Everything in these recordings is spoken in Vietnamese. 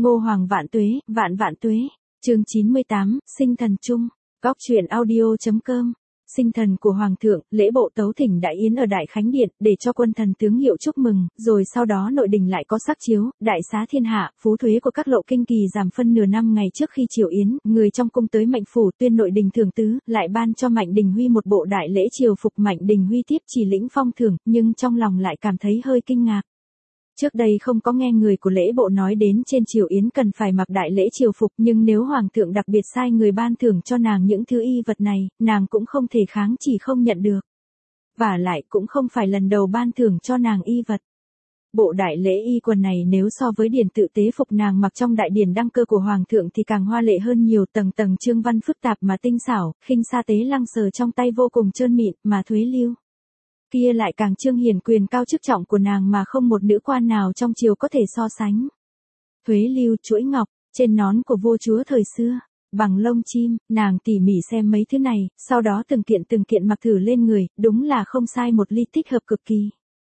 Ngô Hoàng vạn tuế, vạn vạn tuế. Chương 98, sinh thần chung. Góc truyện audio.com. Sinh thần của Hoàng thượng, lễ bộ tấu thỉnh đại yến ở Đại Khánh Điện, để cho quân thần tướng hiệu chúc mừng, rồi sau đó nội đình lại có sắc chiếu, đại xá thiên hạ, phú thuế của các lộ kinh kỳ giảm phân nửa năm ngày trước khi triều yến, người trong cung tới Mạnh phủ tuyên nội đình thưởng tứ, lại ban cho Mạnh Đình Huy một bộ đại lễ triều phục. Mạnh Đình Huy tiếp chỉ lĩnh phong thưởng, nhưng trong lòng lại cảm thấy hơi kinh ngạc. Trước đây không có nghe người của lễ bộ nói đến trên triều yến cần phải mặc đại lễ triều phục, nhưng nếu hoàng thượng đặc biệt sai người ban thưởng cho nàng những thứ y vật này, nàng cũng không thể kháng chỉ không nhận được. Vả lại cũng không phải lần đầu ban thưởng cho nàng y vật. Bộ đại lễ y quần này nếu so với điển tự tế phục nàng mặc trong đại điển đăng cơ của hoàng thượng thì càng hoa lệ hơn nhiều, tầng tầng chương văn phức tạp mà tinh xảo, khinh sa tế lăng sờ trong tay vô cùng trơn mịn, mà thuế lưu kia lại càng trương hiển quyền cao chức trọng của nàng mà không một nữ quan nào trong triều có thể so sánh. Thuế lưu chuỗi ngọc, trên nón của vua chúa thời xưa, bằng lông chim, nàng tỉ mỉ xem mấy thứ này, sau đó từng kiện mặc thử lên người, đúng là không sai một ly, thích hợp cực kỳ.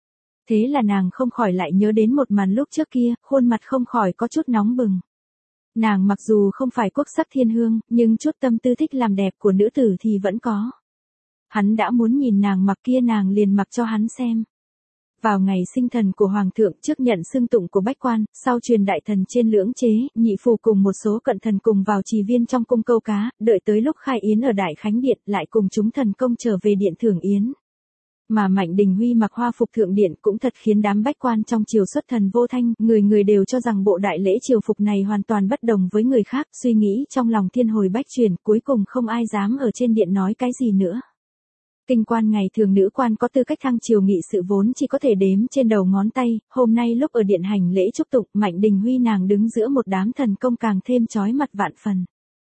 Thế là nàng không khỏi lại nhớ đến một màn lúc trước kia, khuôn mặt không khỏi có chút nóng bừng. Nàng mặc dù không phải quốc sắc thiên hương, nhưng chút tâm tư thích làm đẹp của nữ tử thì vẫn có. Hắn đã muốn nhìn nàng mặc kia nàng liền mặc cho hắn xem. Vào ngày sinh thần của Hoàng thượng, trước nhận xưng tụng của bách quan, sau truyền đại thần trên lưỡng chế, nhị phù cùng một số cận thần cùng vào trì viên trong cung câu cá, đợi tới lúc khai yến ở Đại Khánh Điện lại cùng chúng thần công trở về điện thưởng yến. Mà Mạnh Đình Huy mặc hoa phục thượng điện cũng thật khiến đám bách quan trong triều xuất thần vô thanh, người đều cho rằng bộ đại lễ triều phục này hoàn toàn bất đồng với người khác, suy nghĩ trong lòng thiên hồi bách chuyển, cuối cùng không ai dám ở trên điện nói cái gì nữa. Kinh quan ngày thường nữ quan có tư cách thăng triều nghị sự vốn chỉ có thể đếm trên đầu ngón tay, hôm nay lúc ở điện hành lễ chúc tụng, Mạnh Đình Huy nàng đứng giữa một đám thần công càng thêm chói mặt vạn phần.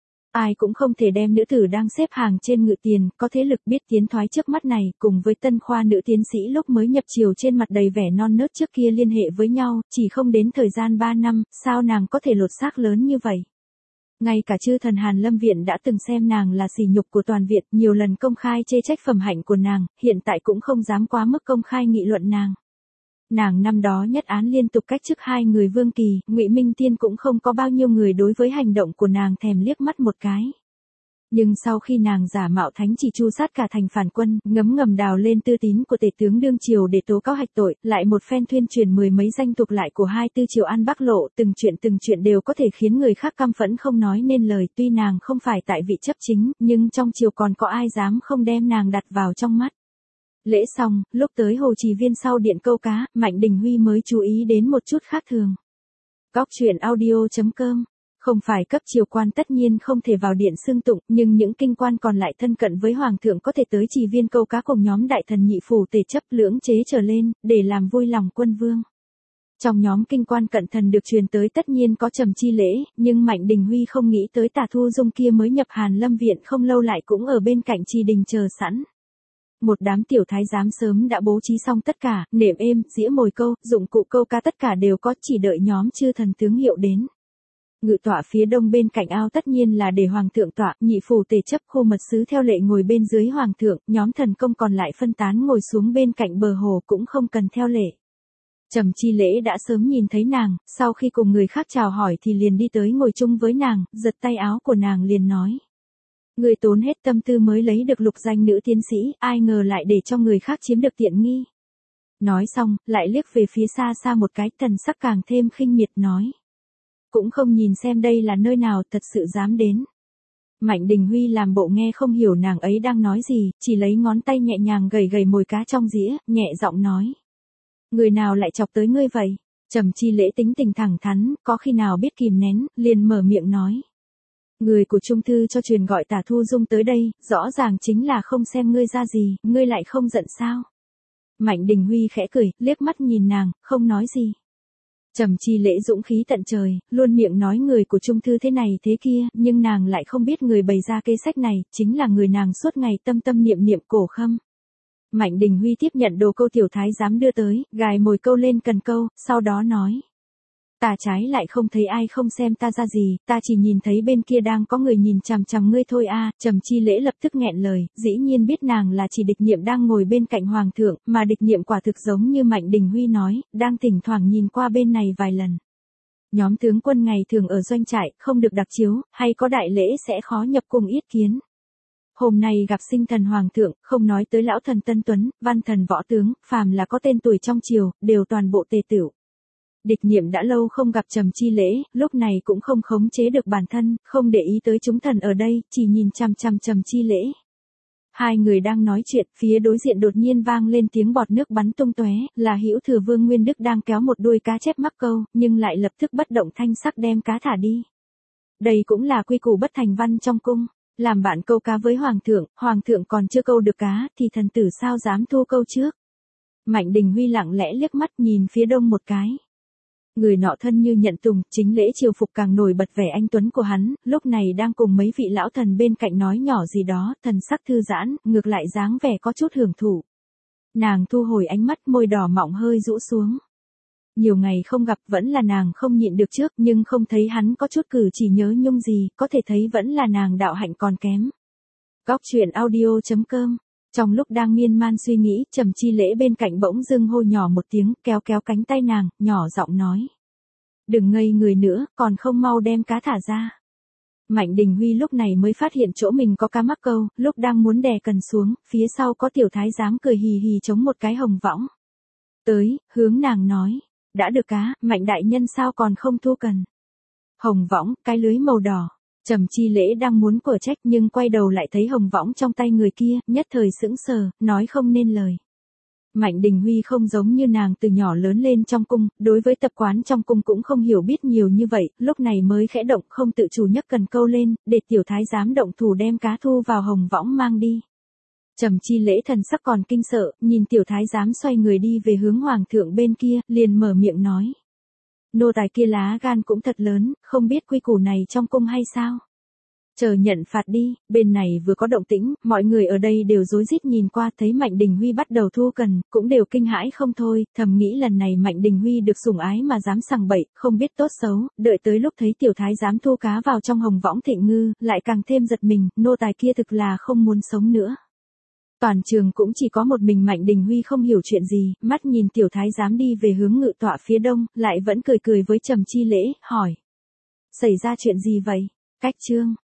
Ai cũng không thể đem nữ tử đang xếp hàng trên ngự tiền, có thế lực biết tiến thoái trước mắt này, cùng với tân khoa nữ tiến sĩ lúc mới nhập triều trên mặt đầy vẻ non nớt trước kia liên hệ với nhau, chỉ không đến thời gian 3 năm, sao nàng có thể lột xác lớn như vậy. Ngay cả chư thần Hàn Lâm Viện đã từng xem nàng là sỉ nhục của toàn viện, nhiều lần công khai chê trách phẩm hạnh của nàng, hiện tại cũng không dám quá mức công khai nghị luận nàng. Nàng năm đó nhất án liên tục cách chức 2 người Vương Kỳ, Ngụy Minh Tiên cũng không có bao nhiêu người đối với hành động của nàng thèm liếc mắt một cái. Nhưng sau khi nàng giả mạo thánh chỉ chu sát cả thành phản quân, ngầm đào lên tư tín của tể tướng đương triều để tố cáo hạch tội, lại một phen tuyên truyền mười mấy danh tục lại của 24 triều An Bắc Lộ, từng chuyện đều có thể khiến người khác căm phẫn không nói nên lời. Tuy nàng không phải tại vị chấp chính, nhưng trong triều còn có ai dám không đem nàng đặt vào trong mắt. Lễ xong, lúc tới hồ trì viên sau điện câu cá, Mạnh Đình Huy mới chú ý đến một chút khác thường. Góc truyện audio.com. Không phải cấp triều quan tất nhiên không thể vào điện xưng tụng, nhưng những kinh quan còn lại thân cận với hoàng thượng có thể tới trì viên câu cá cùng nhóm đại thần nhị phủ tề chấp lưỡng chế trở lên, để làm vui lòng quân vương. Trong nhóm kinh quan cận thần được truyền tới tất nhiên có Trầm Chi Lễ, nhưng Mạnh Đình Huy không nghĩ tới Tả Thu Dung kia mới nhập Hàn Lâm Viện không lâu lại cũng ở bên cạnh trì đình chờ sẵn. Một đám tiểu thái giám sớm đã bố trí xong tất cả, nệm êm, dĩa mồi câu, dụng cụ câu cá tất cả đều có, chỉ đợi nhóm chư thần tướng hiệu đến. Ngự tọa phía đông bên cạnh ao tất nhiên là để hoàng thượng tọa, nhị phủ tề chấp khô mật sứ theo lệ ngồi bên dưới hoàng thượng, nhóm thần công còn lại phân tán ngồi xuống bên cạnh bờ hồ cũng không cần theo lệ. Trầm Chi Lễ đã sớm nhìn thấy nàng, sau khi cùng người khác chào hỏi thì liền đi tới ngồi chung với nàng, giật tay áo của nàng liền nói. Người tốn hết tâm tư mới lấy được lục danh nữ tiến sĩ, ai ngờ lại để cho người khác chiếm được tiện nghi. Nói xong, lại liếc về phía xa xa một cái, thần sắc càng thêm khinh miệt nói. Cũng không nhìn xem đây là nơi nào, thật sự dám đến. Mạnh Đình Huy làm bộ nghe không hiểu nàng ấy đang nói gì, chỉ lấy ngón tay nhẹ nhàng gầy mồi cá trong dĩa, nhẹ giọng nói. Người nào lại chọc tới ngươi vậy? Trầm Chi Lễ tính tình thẳng thắn, có khi nào biết kìm nén, liền mở miệng nói. Người của Trung Thư cho truyền gọi Tả Thu Dung tới đây, rõ ràng chính là không xem ngươi ra gì, ngươi lại không giận sao? Mạnh Đình Huy khẽ cười, liếc mắt nhìn nàng, không nói gì. Trầm Chi Lễ dũng khí tận trời, luôn miệng nói người của Trung Thư thế này thế kia, nhưng nàng lại không biết người bày ra kế sách này, chính là người nàng suốt ngày tâm niệm Cổ Khâm. Mạnh Đình Huy tiếp nhận đồ câu tiểu thái giám đưa tới, gài mồi câu lên cần câu, sau đó nói. Ta trái lại không thấy ai không xem ta ra gì, ta chỉ nhìn thấy bên kia đang có người nhìn chằm chằm ngươi thôi a. Trầm Chi Lễ lập tức nghẹn lời, dĩ nhiên biết nàng là chỉ địch nhiệm đang ngồi bên cạnh hoàng thượng, mà địch nhiệm quả thực giống như Mạnh Đình Huy nói, đang thỉnh thoảng nhìn qua bên này vài lần. Nhóm tướng quân ngày thường ở doanh trại, không được đặc chiếu, hay có đại lễ sẽ khó nhập cung yết kiến. Hôm nay gặp sinh thần hoàng thượng, không nói tới lão thần Tân Tuấn, văn thần võ tướng, phàm là có tên tuổi trong triều, đều toàn bộ tề tựu. Địch Nhiệm đã lâu không gặp Trầm Chi Lễ, lúc này cũng không khống chế được bản thân, không để ý tới chúng thần ở đây, chỉ nhìn chằm chằm Trầm Chi Lễ. Hai người đang nói chuyện, phía đối diện đột nhiên vang lên tiếng bọt nước bắn tung tóe, là Hữu Thừa Vương Nguyên Đức đang kéo một đuôi cá chép mắc câu, nhưng lại lập tức bất động thanh sắc đem cá thả đi. Đây cũng là quy củ bất thành văn trong cung, làm bạn câu cá với hoàng thượng còn chưa câu được cá, thì thần tử sao dám thu câu trước. Mạnh Đình Huy lặng lẽ liếc mắt nhìn phía đông một cái. Người nọ thân như nhận tùng, chính lễ triều phục càng nổi bật vẻ anh tuấn của hắn, lúc này đang cùng mấy vị lão thần bên cạnh nói nhỏ gì đó, thần sắc thư giãn, ngược lại dáng vẻ có chút hưởng thụ. Nàng thu hồi ánh mắt, môi đỏ mọng hơi rũ xuống. Nhiều ngày không gặp, vẫn là nàng không nhịn được trước, nhưng không thấy hắn có chút cử chỉ nhớ nhung gì, có thể thấy vẫn là nàng đạo hạnh còn kém. Góc truyện audio.com. Trong lúc đang miên man suy nghĩ, Trầm Chi Lễ bên cạnh bỗng dưng hô nhỏ một tiếng, kéo kéo cánh tay nàng, nhỏ giọng nói. Đừng ngây người nữa, còn không mau đem cá thả ra. Mạnh Đình Huy lúc này mới phát hiện chỗ mình có cá mắc câu, lúc đang muốn đè cần xuống, phía sau có tiểu thái giám cười hì hì chống một cái hồng võng. Tới, hướng nàng nói, đã được cá, Mạnh đại nhân sao còn không thu cần. Hồng võng, cái lưới màu đỏ. Trầm Chi Lễ đang muốn của trách nhưng quay đầu lại thấy hồng võng trong tay người kia, nhất thời sững sờ, nói không nên lời. Mạnh Đình Huy không giống như nàng từ nhỏ lớn lên trong cung, đối với tập quán trong cung cũng không hiểu biết nhiều như vậy, lúc này mới khẽ động không tự chủ nhấc cần câu lên, để tiểu thái giám động thủ đem cá thu vào hồng võng mang đi. Trầm Chi Lễ thần sắc còn kinh sợ, nhìn tiểu thái giám xoay người đi về hướng hoàng thượng bên kia, liền mở miệng nói. Nô tài kia lá gan cũng thật lớn, không biết quy củ này trong cung hay sao? Chờ nhận phạt đi, bên này vừa có động tĩnh, mọi người ở đây đều rối rít nhìn qua thấy Mạnh Đình Huy bắt đầu thu cần, cũng đều kinh hãi không thôi, thầm nghĩ lần này Mạnh Đình Huy được sủng ái mà dám sằng bậy, không biết tốt xấu, đợi tới lúc thấy tiểu thái dám thu cá vào trong hồng võng Thịnh Ngư, lại càng thêm giật mình, nô tài kia thực là không muốn sống nữa. Toàn trường cũng chỉ có một mình Mạnh Đình Huy không hiểu chuyện gì, mắt nhìn tiểu thái giám đi về hướng ngự tọa phía đông, lại vẫn cười cười với Trầm Chi Lễ, hỏi. Xảy ra chuyện gì vậy? Cách chương.